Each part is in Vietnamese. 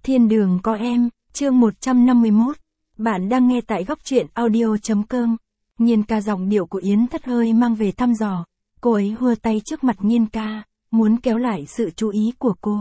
Thiên đường có em, chương 151. Bạn đang nghe tại góc truyện audio.com. Nhiên ca giọng điệu của Yến Thất hơi mang về thăm dò. Cô ấy hùa tay trước mặt Nhiên ca, muốn kéo lại sự chú ý của cô.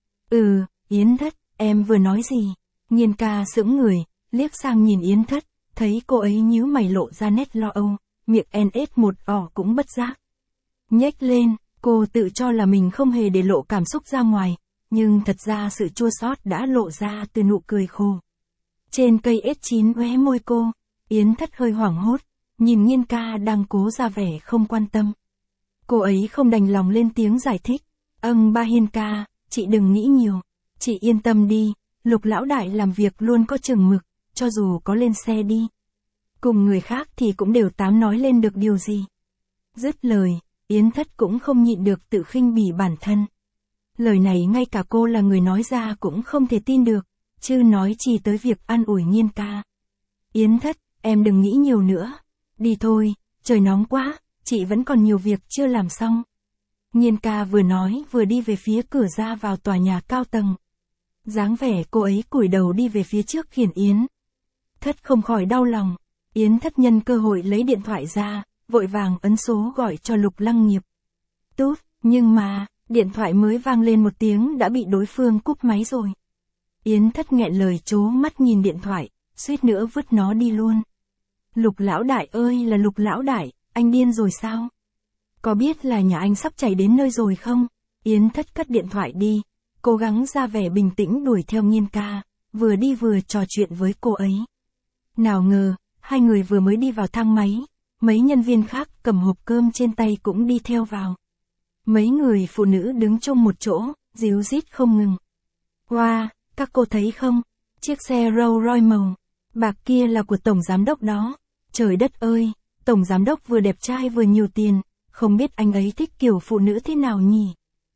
Yến Thất, em vừa nói gì? Nhiên ca sững người, liếc sang nhìn Yến Thất, thấy cô ấy nhíu mày lộ ra nét lo âu, miệng NS1O cũng bất giác nhếch lên, cô tự cho là mình không hề để lộ cảm xúc ra ngoài, nhưng thật ra sự chua xót đã lộ ra từ nụ cười khô. Trên cây S9 khóe môi cô, Yến Thất hơi hoảng hốt, nhìn Nhiên ca đang cố ra vẻ không quan tâm. Cô ấy không đành lòng lên tiếng giải thích, ba Hiên ca, chị đừng nghĩ nhiều, chị yên tâm đi, Lục lão đại làm việc luôn có chừng mực, cho dù có lên xe đi. Cùng người khác thì cũng đều tám nói lên được điều gì. Dứt lời, Yến Thất cũng không nhịn được tự khinh bỉ bản thân. Lời này ngay cả cô là người nói ra cũng không thể tin được, chứ nói chi tới việc an ủi Nhiên ca. Yến Thất, em đừng nghĩ nhiều nữa. Đi thôi, trời nóng quá, chị vẫn còn nhiều việc chưa làm xong. Nhiên ca vừa nói vừa đi về phía cửa ra vào tòa nhà cao tầng. Dáng vẻ cô ấy cúi đầu đi về phía trước khiến Yến Thất không khỏi đau lòng. Yến Thất nhân cơ hội lấy điện thoại ra, vội vàng ấn số gọi cho Lục Lăng Nghiệp. Tút, nhưng mà, điện thoại mới vang lên một tiếng đã bị đối phương cúp máy rồi. Yến Thất nghẹn lời trố mắt nhìn điện thoại, suýt nữa vứt nó đi luôn. Lục lão đại ơi là Lục lão đại, anh điên rồi sao? Có biết là nhà anh sắp chảy đến nơi rồi không? Yến Thất cất điện thoại đi, cố gắng ra vẻ bình tĩnh đuổi theo Nhiên ca, vừa đi vừa trò chuyện với cô ấy. Nào ngờ, hai người vừa mới đi vào thang máy, mấy nhân viên khác cầm hộp cơm trên tay cũng đi theo vào. Mấy người phụ nữ đứng chung một chỗ, ríu rít không ngừng. Wow, các cô thấy không? Chiếc xe Rolls Royce màu bạc kia là của tổng giám đốc đó. Trời đất ơi, tổng giám đốc vừa đẹp trai vừa nhiều tiền, không biết anh ấy thích kiểu phụ nữ thế nào nhỉ?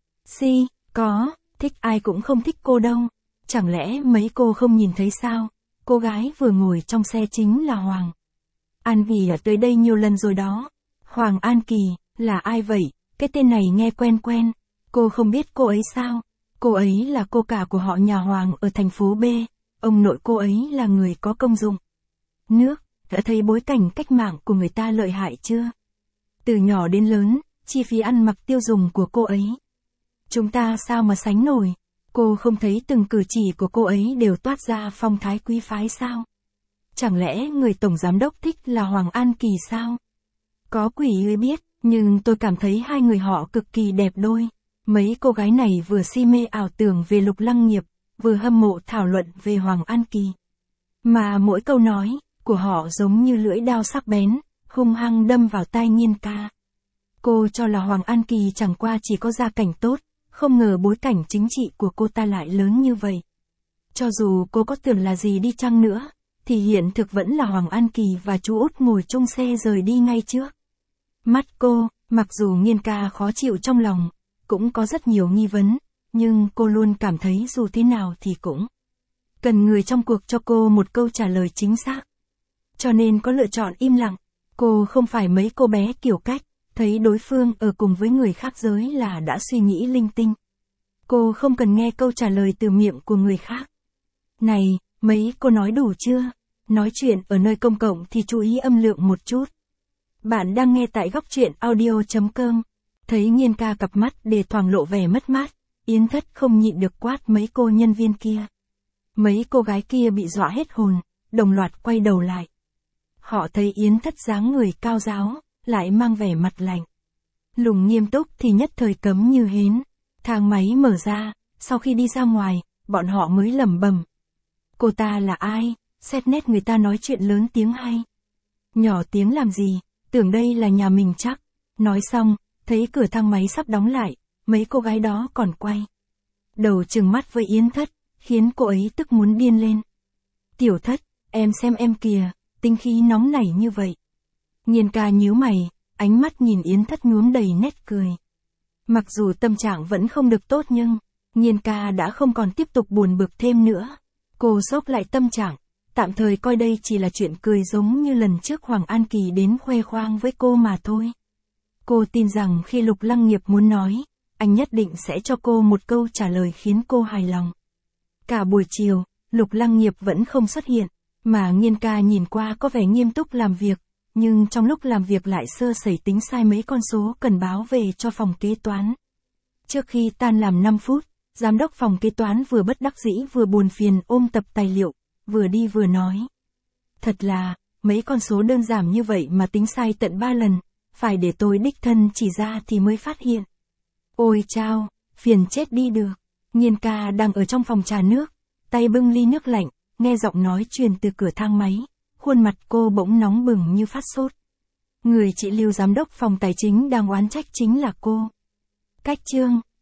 Có, thích ai cũng không thích cô đâu. Chẳng lẽ mấy cô không nhìn thấy sao? Cô gái vừa ngồi trong xe chính là Hoàng An Kỳ ở tới đây nhiều lần rồi đó. Hoàng An Kỳ, là ai vậy? Cái tên này nghe quen quen. Cô không biết cô ấy sao? Cô ấy là cô cả của họ nhà Hoàng ở thành phố B. Ông nội cô ấy là người có công dụng nước. Đã thấy bối cảnh cách mạng của người ta lợi hại chưa? Từ nhỏ đến lớn, chi phí ăn mặc tiêu dùng của cô ấy, chúng ta sao mà sánh nổi? Cô không thấy từng cử chỉ của cô ấy đều toát ra phong thái quý phái sao? Chẳng lẽ người tổng giám đốc thích là Hoàng An Kỳ sao? Có quỷ ơi biết, nhưng tôi cảm thấy hai người họ cực kỳ đẹp đôi. Mấy cô gái này vừa si mê ảo tưởng về Lục Lăng Nghiệp, vừa hâm mộ thảo luận về Hoàng An Kỳ. Mà mỗi câu nói của họ giống như lưỡi dao sắc bén, hung hăng đâm vào tai Nhiên ca. Cô cho là Hoàng An Kỳ chẳng qua chỉ có gia cảnh tốt, không ngờ bối cảnh chính trị của cô ta lại lớn như vậy. Cho dù cô có tưởng là gì đi chăng nữa, thì hiện thực vẫn là Hoàng An Kỳ và chú Út ngồi chung xe rời đi ngay trước mắt cô. Mặc dù Nhiên ca khó chịu trong lòng, cũng có rất nhiều nghi vấn, nhưng cô luôn cảm thấy dù thế nào thì cũng cần người trong cuộc cho cô một câu trả lời chính xác. Cho nên có lựa chọn im lặng. Cô không phải mấy cô bé kiểu cách, thấy đối phương ở cùng với người khác giới là đã suy nghĩ linh tinh. Cô không cần nghe câu trả lời từ miệng của người khác. Này, mấy cô nói đủ chưa? Nói chuyện ở nơi công cộng thì chú ý âm lượng một chút. Bạn đang nghe tại góc truyện audio.com. Thấy Nhiên ca cặp mắt để thoảng lộ vẻ mất mát, Yến Thất không nhịn được quát mấy cô nhân viên kia. Mấy cô gái kia bị dọa hết hồn, đồng loạt quay đầu lại. Họ thấy Yến Thất dáng người cao ráo, lại mang vẻ mặt lạnh lùng nghiêm túc thì nhất thời cấm như hến. Thang máy mở ra, sau khi đi ra ngoài, bọn họ mới lẩm bẩm. Cô ta là ai? Xét nét người ta nói chuyện lớn tiếng hay. Nhỏ tiếng làm gì, tưởng đây là nhà mình chắc. Nói xong, thấy cửa thang máy sắp đóng lại, mấy cô gái đó còn quay đầu trừng mắt với Yến Thất, khiến cô ấy tức muốn điên lên. Tiểu Thất, em xem em kìa, tính khí nóng nảy như vậy. Nhiên ca nhíu mày, ánh mắt nhìn Yến Thất nhuốm đầy nét cười. Mặc dù tâm trạng vẫn không được tốt nhưng, Nhiên ca đã không còn tiếp tục buồn bực thêm nữa. Cô xốc lại tâm trạng, tạm thời coi đây chỉ là chuyện cười giống như lần trước Hoàng An Kỳ đến khoe khoang với cô mà thôi. Cô tin rằng khi Lục Lăng Nghiệp muốn nói, anh nhất định sẽ cho cô một câu trả lời khiến cô hài lòng. Cả buổi chiều, Lục Lăng Nghiệp vẫn không xuất hiện, mà Nghiên ca nhìn qua có vẻ nghiêm túc làm việc, nhưng trong lúc làm việc lại sơ sẩy tính sai mấy con số cần báo về cho phòng kế toán. Trước khi tan làm 5 phút, giám đốc phòng kế toán vừa bất đắc dĩ vừa buồn phiền ôm tập tài liệu, vừa đi vừa nói. Thật là, mấy con số đơn giản như vậy mà tính sai tận 3 lần, phải để tôi đích thân chỉ ra thì mới phát hiện. Ôi chao, phiền chết đi được. Nghiên ca đang ở trong phòng trà nước, tay bưng ly nước lạnh, nghe giọng nói truyền từ cửa thang máy, khuôn mặt cô bỗng nóng bừng như phát sốt. Người chị Lưu giám đốc phòng tài chính đang oán trách chính là cô. Cách chương